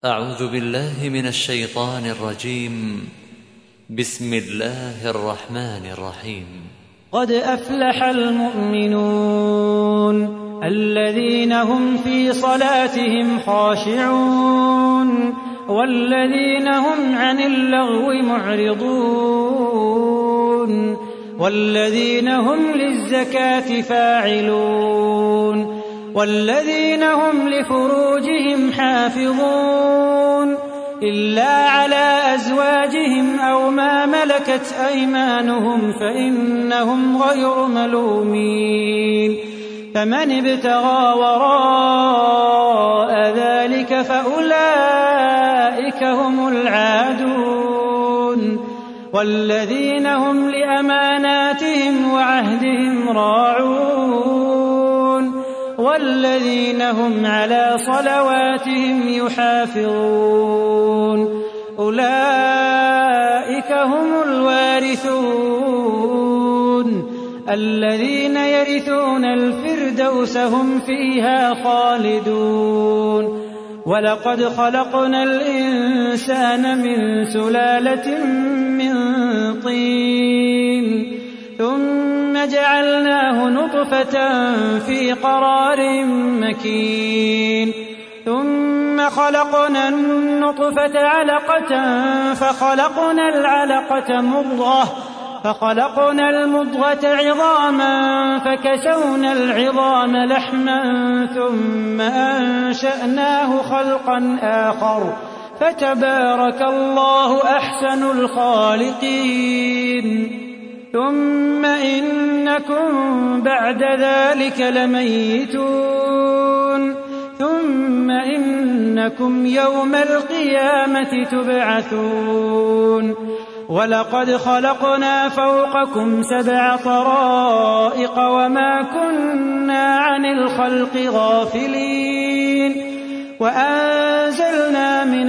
أعوذ بالله من الشيطان الرجيم. بسم الله الرحمن الرحيم. قد أفلح المؤمنون الذين هم في صلاتهم خاشعون والذين هم عن اللغو معرضون والذين هم للزكاة فاعلون والذين هم لفروجهم حافظون إلا على أزواجهم أو ما ملكت أيمانهم فإنهم غير ملومين فمن ابتغى وراء ذلك فأولئك هم العادون والذين هم لأماناتهم وعهدهم راعون والذين هم على صلواتهم يحافظون أولئك هم الوارثون الذين يرثون الفردوس هم فيها خالدون ولقد خلقنا الإنسان من سلالة من طين ثم جعلناه نطفة في قرار مكين ثم خلقنا النطفة علقة فخلقنا العلقة مضغة فخلقنا المضغة عظاما فكسونا العظام لحما ثم أنشأناه خلقا آخر فتبارك الله أحسن الخالقين ثم إنكم بعد ذلك لميتون ثم إنكم يوم القيامة تبعثون ولقد خلقنا فوقكم 7 طرائق وما كنا عن الخلق غافلين وأنزلنا من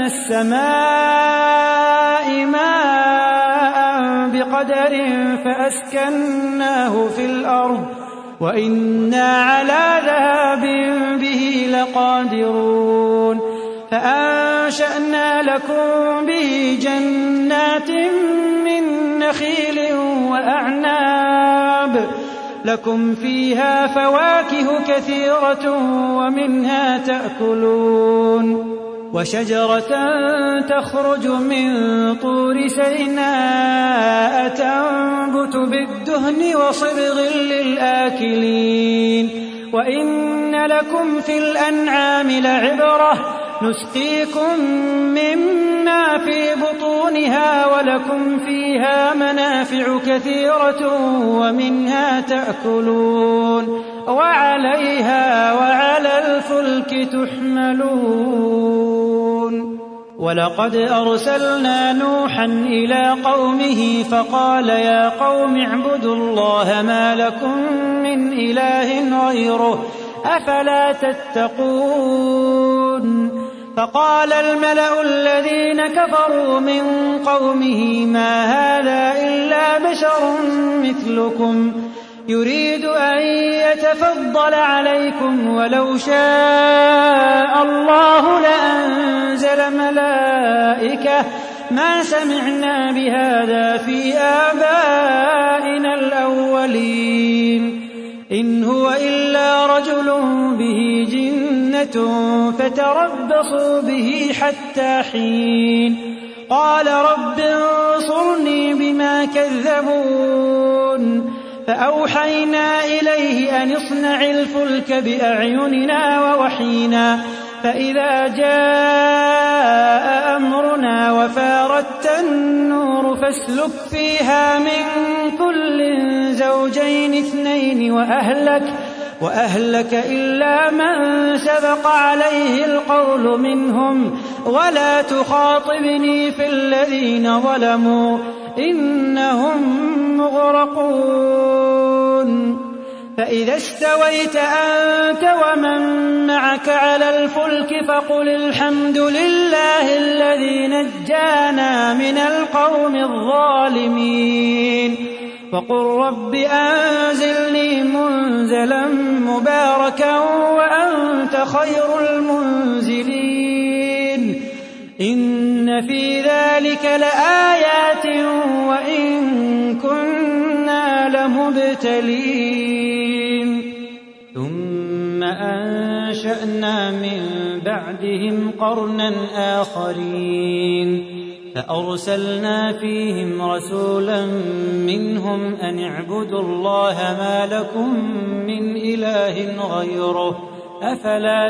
السماء ماء بقدر فأسكناه في الأرض وإنا على ذهاب به لقادرون فأنشأنا لكم به جنات من نخيل وأعناب لكم فيها فواكه كثيرة ومنها تأكلون وشجرة تخرج من طور سيناء تنبت بالدهن وصبغ للآكلين وإن لكم في الأنعام لعبرة نسقيكم مما في بطونها ولكم فيها منافع كثيرة ومنها تأكلون وعليها وعلى الفلك تحملون ولقد أرسلنا نوحا إلى قومه فقال يا قوم اعبدوا الله ما لكم من إله غيره أفلا تتقون فقال الملأ الذين كفروا من قومه ما هذا إلا بشر مثلكم يريد أن يتفضل عليكم ولو شاء الله لأنزل ملائكة ما سمعنا بهذا في آبائنا الأولين إن هو إلا رجل به جنة فتربصوا به حتى حين قال رب انصرني بما كذبون فأوحينا إليه أن اصنع الفلك بأعيننا ووحينا فإذا جاء أمرنا وفاردت النور فاسلك فيها من كل زوجين 2 وأهلك إلا من سبق عليه القول منهم ولا تخاطبني في الذين ظلموا إنهم مغرقون فإذا استويت أنت ومن معك على الفلك فقل الحمد لله الذي نجانا من القوم الظالمين وقل رب أنزلني منزلا مباركا وأنت خير المنزلين إن في ذلك لآيات وإن كنا لمبتلين ثم أنشأنا من بعدهم قرنا آخرين فأرسلنا فيهم رسولا منهم أن اعبدوا الله ما لكم من إله غيره أفلا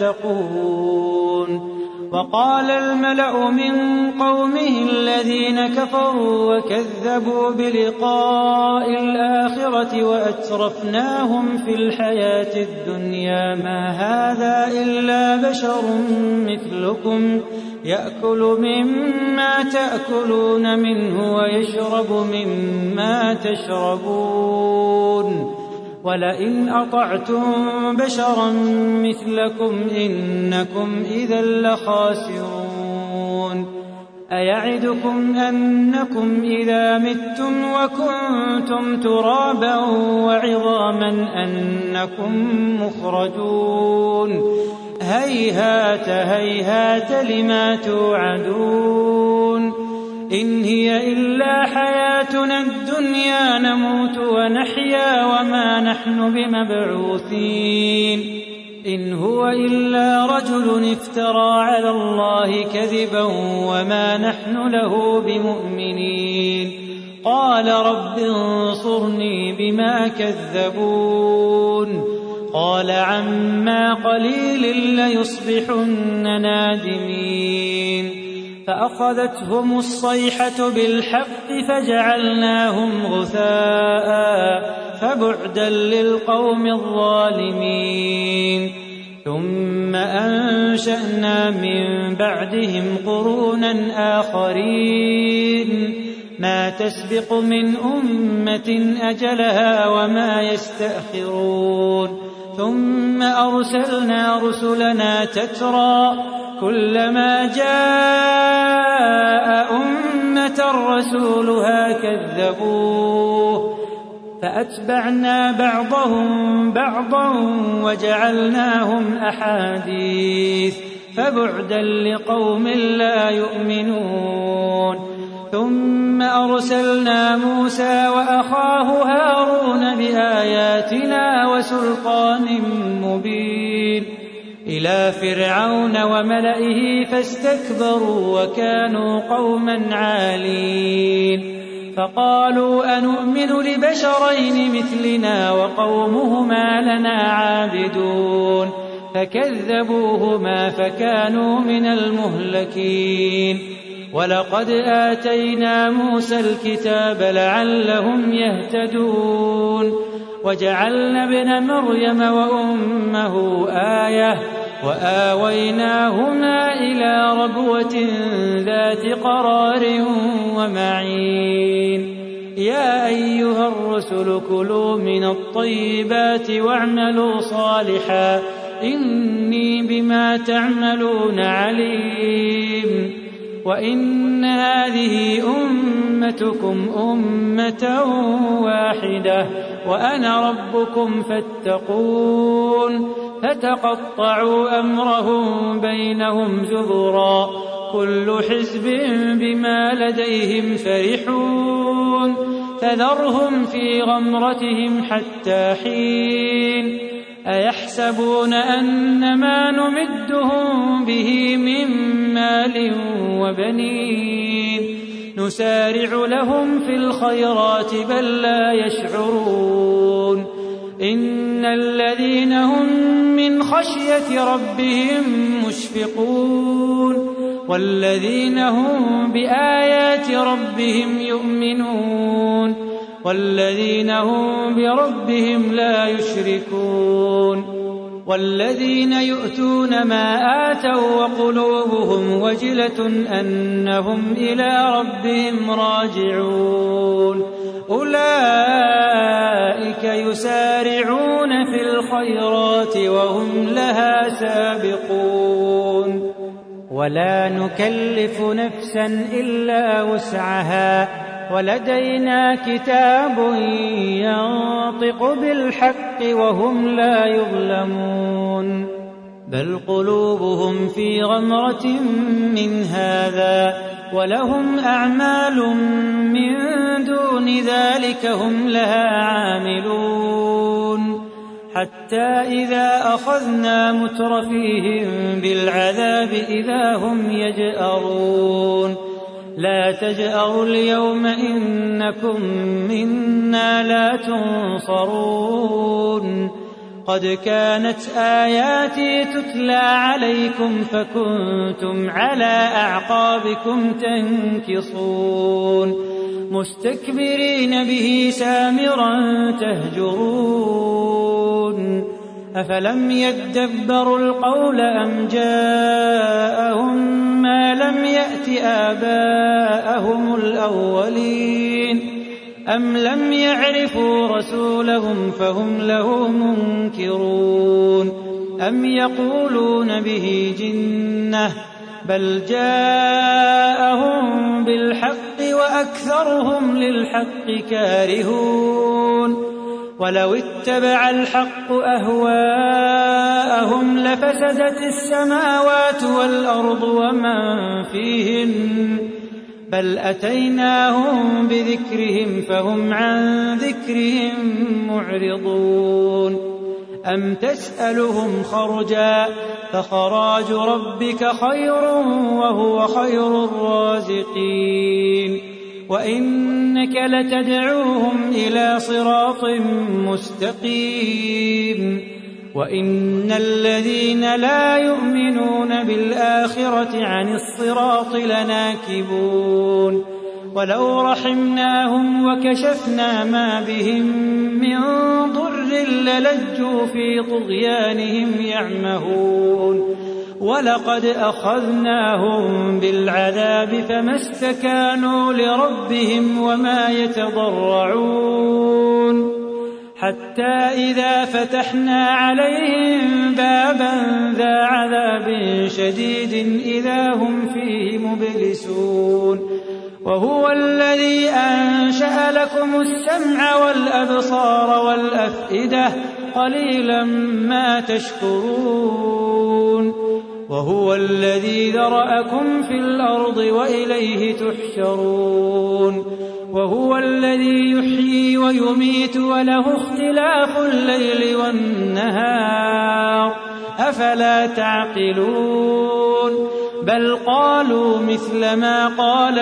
تتقون وقال الملأ من قومه الذين كفروا وكذبوا بلقاء الآخرة وأترفناهم في الحياة الدنيا ما هذا إلا بشر مثلكم يأكل مما تأكلون منه ويشرب مما تشربون ولئن أطعتم بشرا مثلكم إنكم إذا لخاسرون أيعدكم أنكم إذا متم وكنتم ترابا وعظاما أنكم مخرجون هيهات هيهات لما توعدون إن هي إلا حياتنا الدنيا نموت ونحيا وما نحن بمبعوثين إن هو إلا رجل افترى على الله كذبا وما نحن له بمؤمنين قال رب انصرني بما كذبون قال عما قليل ليصبحن نادمين فأخذتهم الصيحة بالحق فجعلناهم غثاء فبعدا للقوم الظالمين ثم أنشأنا من بعدهم قرونا آخرين ما تسبق من أمة أجلها وما يستأخرون ثم أرسلنا رسلنا تترى كلما جاء أمة رسولها كذبوه فأتبعنا بعضهم بعضا وجعلناهم أحاديث فبعدا لقوم لا يؤمنون ثم أرسلنا موسى وأخاه هارون بآياتنا وسلطان مبين إلى فرعون وملئه فاستكبروا وكانوا قوما عالين فقالوا أنؤمن لبشرين مثلنا وقومهما لنا عابدون فكذبوهما فكانوا من المهلكين ولقد آتينا موسى الكتاب لعلهم يهتدون وجعلنا ابن مريم وأمه آية وآويناهما إلى ربوة ذات قرار ومعين يا أيها الرسل كلوا من الطيبات واعملوا صالحا إني بما تعملون عليم وإن هذه أمتكم أمة واحدة وأنا ربكم فاتقون فتقطعوا أمرهم بينهم زبرا كل حزب بما لديهم فرحون فذرهم في غمرتهم حتى حين أيحسبون أن ما نمدهم به من مال وبنين نسارع لهم في الخيرات بل لا يشعرون إن الذين هم من خشية ربهم مشفقون والذين هم بآيات ربهم يؤمنون والذين هم بربهم لا يشركون والذين يؤتون ما آتوا وقلوبهم وجلة أنهم إلى ربهم راجعون أولئك يسارعون في الخيرات وهم لها سابقون ولا نكلف نفسا إلا وسعها ولدينا كتاب ينطق بالحق وهم لا يظلمون بل قلوبهم في غمرة من هذا ولهم أعمال من دون ذلك هم لها عاملون حتى إذا أخذنا مترفيهم بالعذاب إذا هم يجأرون لا تجأروا اليوم إنكم منا لا تنصرون قد كانت آياتي تتلى عليكم فكنتم على أعقابكم تنكصون مستكبرين به سامرا تهجرون أفلم يدبروا القول أم جاءهم ما لم يأت آباءهم الأولين أم لم يعرفوا رسولهم فهم له منكرون أم يقولون به جنة بل جاءهم بالحق وأكثرهم للحق كارهون ولو اتبع الحق أهواءهم لفسدت السماوات والأرض ومن فيهن بل أتيناهم بذكرهم فهم عن ذكرهم معرضون أم تسألهم خرجا فخراج ربك خير وهو خير الرازقين وإنك لتدعوهم إلى صراط مستقيم وإن الذين لا يؤمنون بالآخرة عن الصراط لناكبون ولو رحمناهم وكشفنا ما بهم من ضر للجوا في طغيانهم يعمهون ولقد أخذناهم بالعذاب فما استكانوا لربهم وما يتضرعون حتى إذا فتحنا عليهم بابا ذا عذاب شديد إذا هم فيه مبلسون وهو الذي أنشأ لكم السمع والأبصار والأفئدة قليلا ما تشكرون وهو الذي ذرأكم في الأرض وإليه تحشرون وهو الذي يحيي ويميت وله اختلاف الليل والنهار أفلا تعقلون بل قالوا مثل ما قال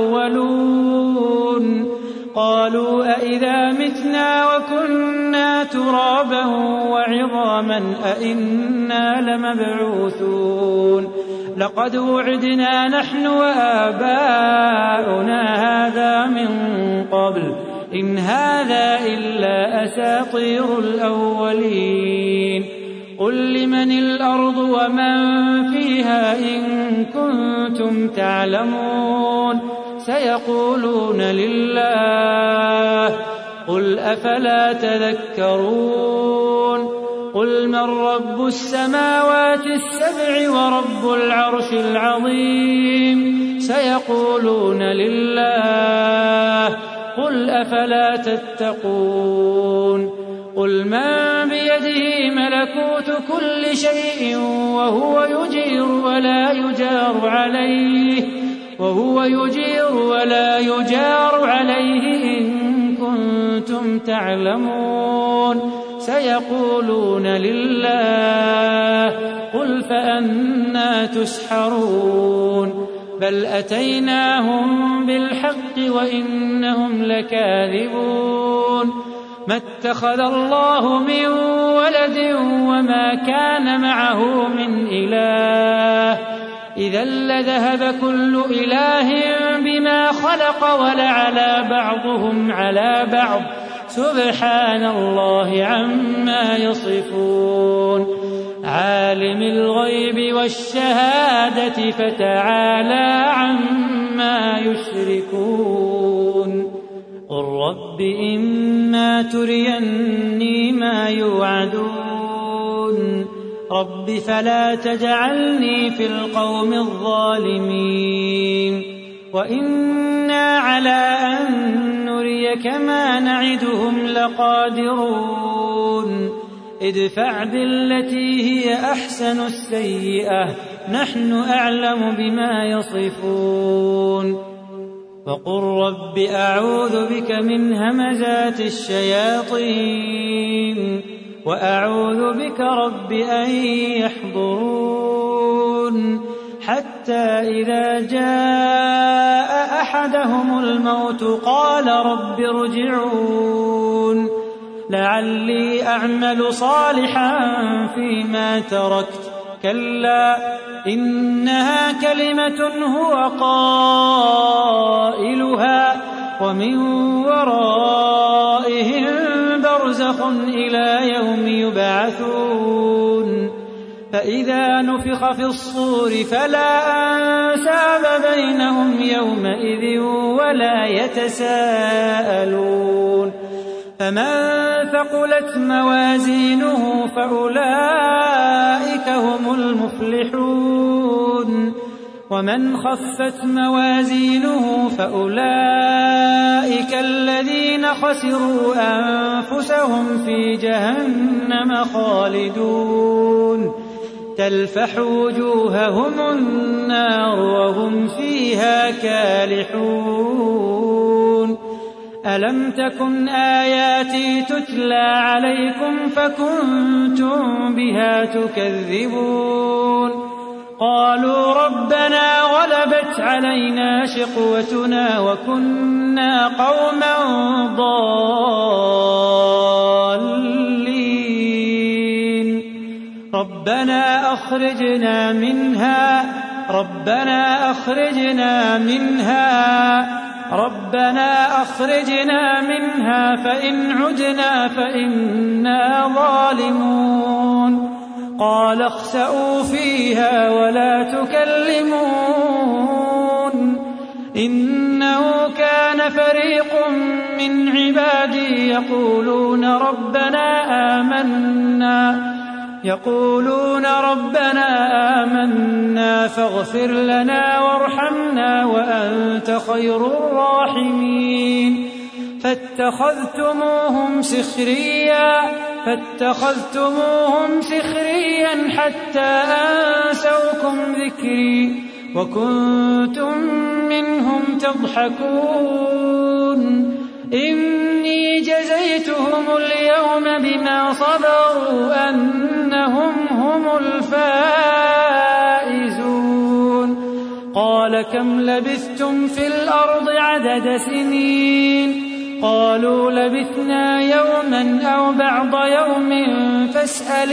الأولون قالوا أئذا متنا وكنا ترابا وعظاما أئنا لمبعوثون لقد وعدنا نحن وآباؤنا هذا من قبل إن هذا إلا أساطير الأولين قل لمن الأرض ومن فيها إن كنتم تعلمون سيقولون لله قل أفلا تذكرون قل من رب السماوات السبع ورب العرش العظيم سيقولون لله قل أفلا تتقون قل من بيده ملكوت كل شيء وهو يجير ولا يجار عليه إن كنتم تعلمون سيقولون لله قل فأنى تسحرون بل أتيناهم بالحق وإنهم لكاذبون ما اتخذ الله من ولد وما كان معه من إله إذا لذهب كل إله بما خلق ولعلى بعضهم على بعض سبحان الله عما يصفون عالم الغيب والشهادة فتعالى عما يشركون قل رب إما تريني ما يوعدون رب فلا تجعلني في القوم الظالمين وإنا على أن نريك ما نعدهم لقادرون ادفع بالتي هي أحسن السيئة نحن أعلم بما يصفون وقل رب أعوذ بك من همزات الشياطين وأعوذ بك رب أن يحضرون حتى إذا جاء أحدهم الموت قال رب ارجعون لعلي أعمل صالحا فيما تركت كلا إنها كلمة هو قائلها ومن ورائهم برزخ إلى يوم يبعثون فإذا نفخ في الصور فلا أنساب بينهم يومئذ ولا يتساءلون فمن ثقلت موازينه فأولئك هم المفلحون ومن خفت موازينه فأولئك الذين خسروا أنفسهم في جهنم خالدون تلفح وجوههم النار وهم فيها كالحون ألم تكن آياتي تتلى عليكم فكنتم بها تكذبون قالوا ربنا غلبت علينا شقوتنا وكنا قوما ضالين ربنا أخرجنا منها فإن عدنا فإنا ظالمون قال اخسئوا فيها ولا تكلمون إنه كان فريق من عبادي يقولون ربنا آمنا فاغفر لنا وارحمنا وأنت خير الراحمين فاتخذتموهم سخريا حتى أنسوكم ذكري وكنتم منهم تضحكون إني جزيتهم اليوم بما صبروا أنهم هم الفائزون قال كم لبثتم في الأرض عدد سنين قالوا لبثنا يوما أو بعض يوم فاسأل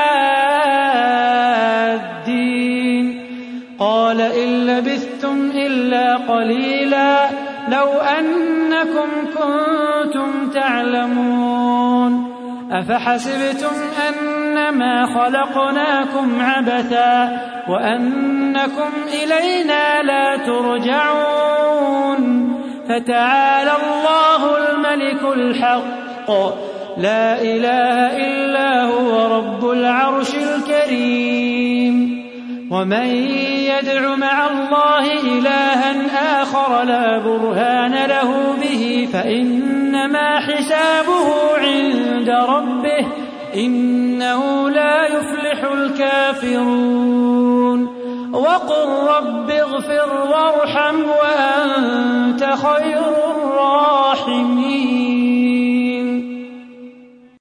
العادين قال إن لبثتم إلا قليلا لو أنكم كنتم تعلمون أفحسبتم أنما خلقناكم عبثا وأنكم إلينا لا ترجعون فتعالى الله الملك الحق لا إله إلا هو رب العرش الكريم ومن يدع مع الله إلها آخر لا برهان له به فإنما حسابه عند ربه إنه لا يفلح الكافرون وقل رب اغفر وارحم وأنت خير الراحمين